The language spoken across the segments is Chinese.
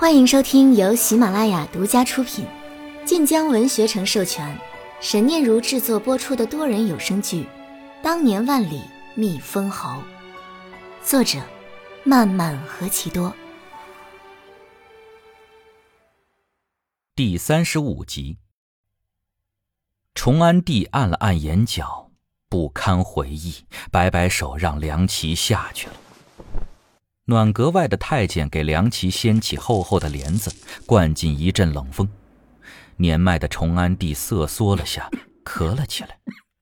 欢迎收听由喜马拉雅独家出品，晋江文学城授权，沈念如制作播出的多人有声剧《当年万里觅封侯》，作者漫漫何其多。 第35集。崇安帝按了按眼角，不堪回忆，摆摆手让梁琦下去了。暖阁外的太监给梁琦掀起厚厚的帘子，灌进一阵冷风。年迈的崇安帝瑟缩了下，咳了起来。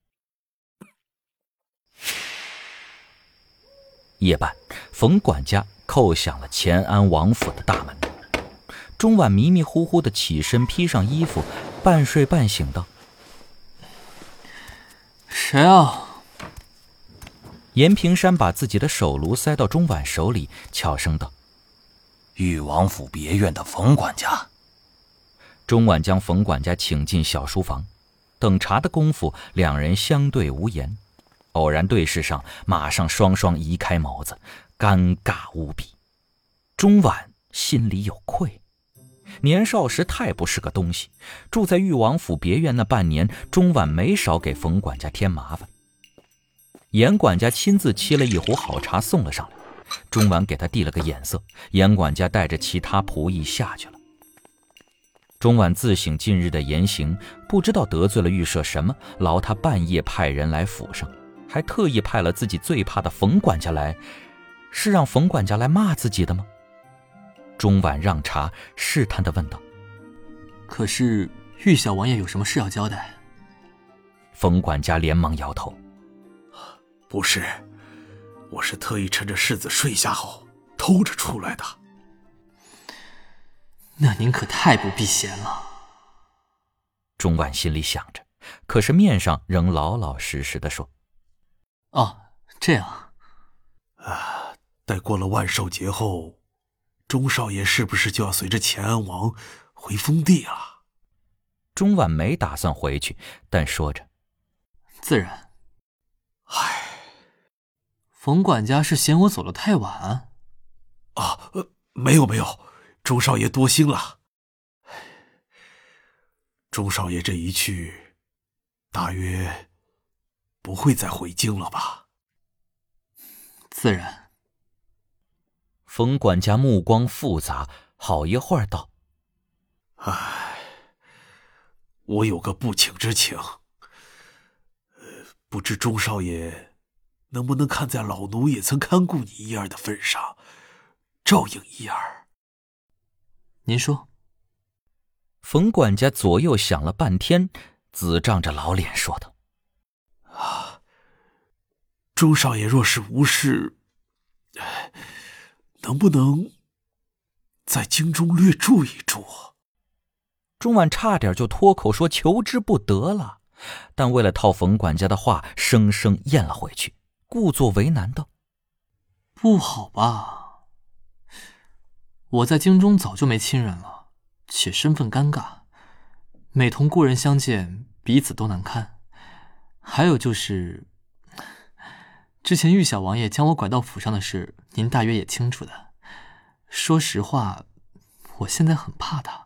夜半，冯管家叩响了乾安王府的大门。钟婉迷迷糊糊地起身披上衣服，半睡半醒道： 谁啊？ 严平山把自己的手炉塞到钟婉手里，悄声道： 裕王府别院的冯管家。 钟婉将冯管家请进小书房，等茶的功夫，两人相对无言，偶然对视上，马上双双移开眸子，尴尬无比。钟婉心里有愧，年少时太不是个东西，住在裕王府别院那半年，钟婉没少给冯管家添麻烦。严管家亲自沏了一壶好茶送了上来，钟婉给他递了个眼色，严管家带着其他仆役下去了。钟婉自省近日的言行，不知道得罪了御舍什么，劳他半夜派人来府上，还特意派了自己最怕的冯管家来，是让冯管家来骂自己的吗？钟婉让茶，试探地问道： 可是玉小王爷有什么事要交代？ 冯管家连忙摇头： 不是，我是特意趁着世子睡下后偷着出来的。 那您可太不避嫌了。 钟婉心里想着，可是面上仍老老实实地说： 哦，这样。 待过了万寿节后，钟少爷是不是就要随着乾安王回封地了？ 钟婉没打算回去，但说着： 自然。冯管家是嫌我走得太晚？ 没有，钟少爷多心了。钟少爷这一去，大约不会再回京了吧？ 自然。 冯管家目光复杂，好一会儿道： 我有个不请之请，不知钟少爷能不能看在老奴也曾看顾你一二的份上，照应一二。 您说。 冯管家左右想了半天，紫胀着老脸说道： 钟少爷若是无事，能不能在京中略住一住？ 钟婉差点就脱口说求之不得了，但为了套冯管家的话，生生咽了回去，故作为难道： 不好吧，我在京中早就没亲人了，且身份尴尬，每同故人相见，彼此都难堪。还有就是之前玉小王爷将我拐到府上的事，您大约也清楚的。说实话，我现在很怕他。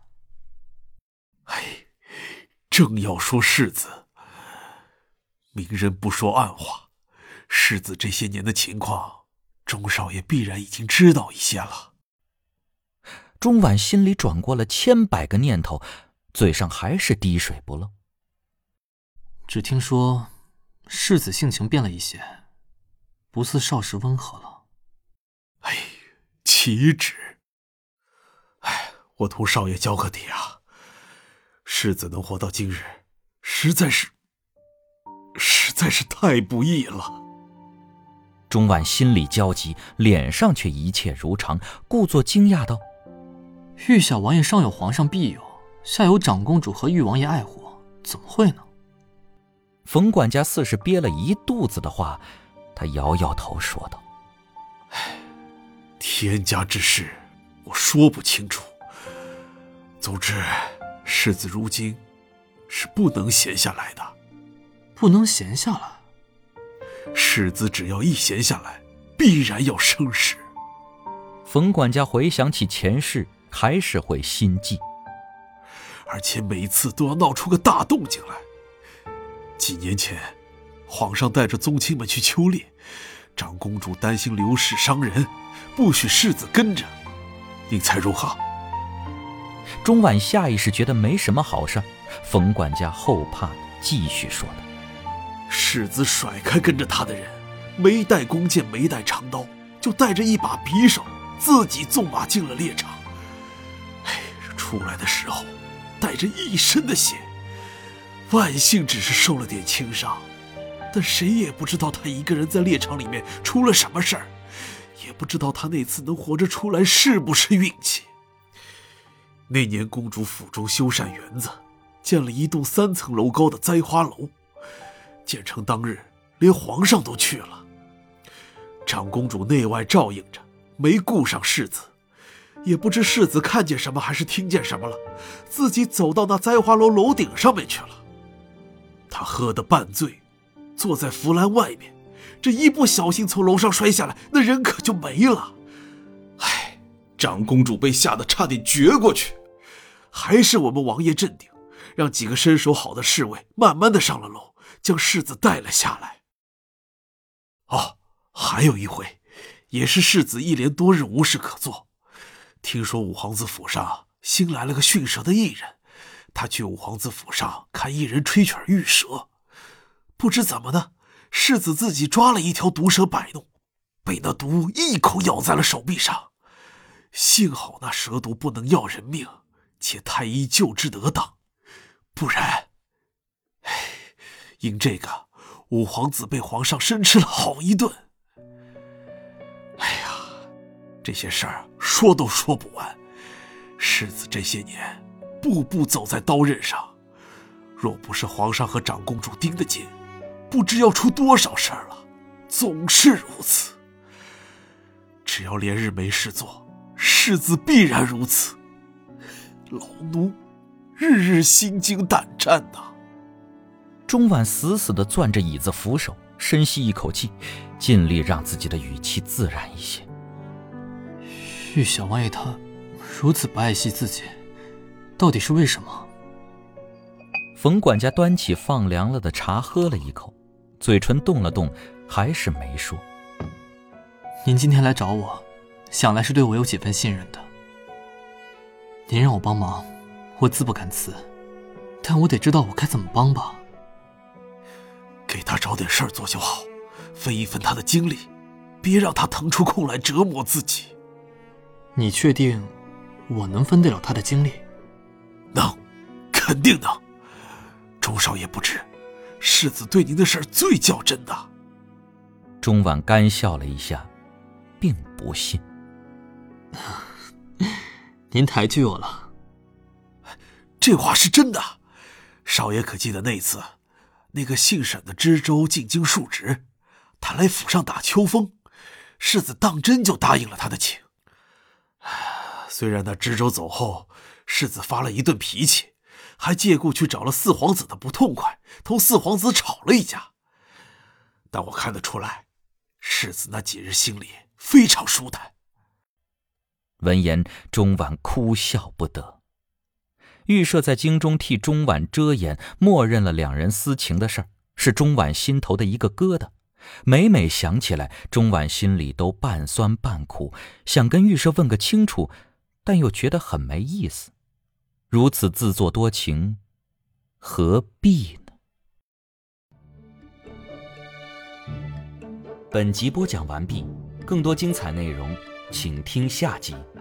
正要说世子，明人不说暗话，世子这些年的情况，钟少爷必然已经知道一些了。 钟婉心里转过了千百个念头，嘴上还是滴水不漏。 只听说世子性情变了一些，不似少时温和了。 岂止！我同少爷交个底啊，世子能活到今日，实在是太不易了。 钟婉心里焦急，脸上却一切如常，故作惊讶道： 玉小王爷上有皇上庇佑，下有长公主和玉王爷爱护，怎么会呢？ 冯管家似是憋了一肚子的话，他摇摇头说道： 天家之事，我说不清楚。总之，世子如今是不能闲下来的。 不能闲下来？ 世子只要一闲下来，必然要生事。 冯管家回想起前世， 还是会心悸， 而且每次都要闹出个大动静来。几年前，皇上带着宗亲们去秋猎，长公主担心流矢伤人，不许世子跟着。您猜如何？ 钟婉下意识觉得没什么好事，冯管家后怕，继续说道： 世子甩开跟着他的人，没带弓箭，没带长刀，就带着一把匕首，自己纵马进了猎场。出来的时候带着一身的血，万幸只是受了点轻伤，但谁也不知道他一个人在猎场里面出了什么事儿，也不知道他那次能活着出来是不是运气。那年公主府中修缮园子，建了一栋3层楼高的栽花楼，建成当日连皇上都去了。长公主内外照应着，没顾上世子，也不知世子看见什么还是听见什么了，自己走到那栽花楼楼顶上面去了。他喝得半醉，坐在扶栏外面，这一不小心从楼上摔下来，那人可就没了。长公主被吓得差点绝过去，还是我们王爷镇定，让几个身手好的侍卫慢慢的上了楼，将世子带了下来。还有一回，也是世子一连多日无事可做，听说五皇子府上新来了个驯蛇的艺人，他去五皇子府上看艺人吹曲御蛇，不知怎么的，世子自己抓了一条毒蛇摆弄，被那毒一口咬在了手臂上。幸好那蛇毒不能要人命，且太医救治得当，不然，因这个五皇子被皇上生吃了好一顿。这些事儿说都说不完，世子这些年步步走在刀刃上，若不是皇上和长公主盯得紧，不知要出多少事儿了。总是如此，只要连日没事做，世子必然如此。老奴日日心惊胆战呐。 钟婉死死地攥着椅子扶手，深吸一口气，尽力让自己的语气自然一些。 玉小王爷他如此不爱惜自己，到底是为什么？ 冯管家端起放凉了的茶喝了一口，嘴唇动了动，还是没说。 您今天来找我，想来是对我有几分信任的。您让我帮忙，我自不敢辞，但我得知道我该怎么帮吧。 给他找点事儿做就好，分一分他的精力，别让他腾出空来折磨自己。 你确定我能分得了他的精力？ 能，肯定能。钟少爷不知，世子对您的事儿最较真的。 钟婉干笑了一下，并不信。 您抬举我了。 这话是真的。少爷可记得那次，那个姓沈的知州进京述职，他来府上打秋风，世子当真就答应了他的请。虽然那知州走后，世子发了一顿脾气，还借故去找了四皇子的不痛快，同四皇子吵了一架。但我看得出来，世子那几日心里非常舒坦。 闻言，钟婉哭笑不得。预设在京中替钟婉遮掩，默认了两人私情的事儿，是钟婉心头的一个疙瘩。每每想起来，钟婉心里都半酸半苦，想跟预设问个清楚，但又觉得很没意思。如此自作多情，何必呢？本集播讲完毕，更多精彩内容，请听下集。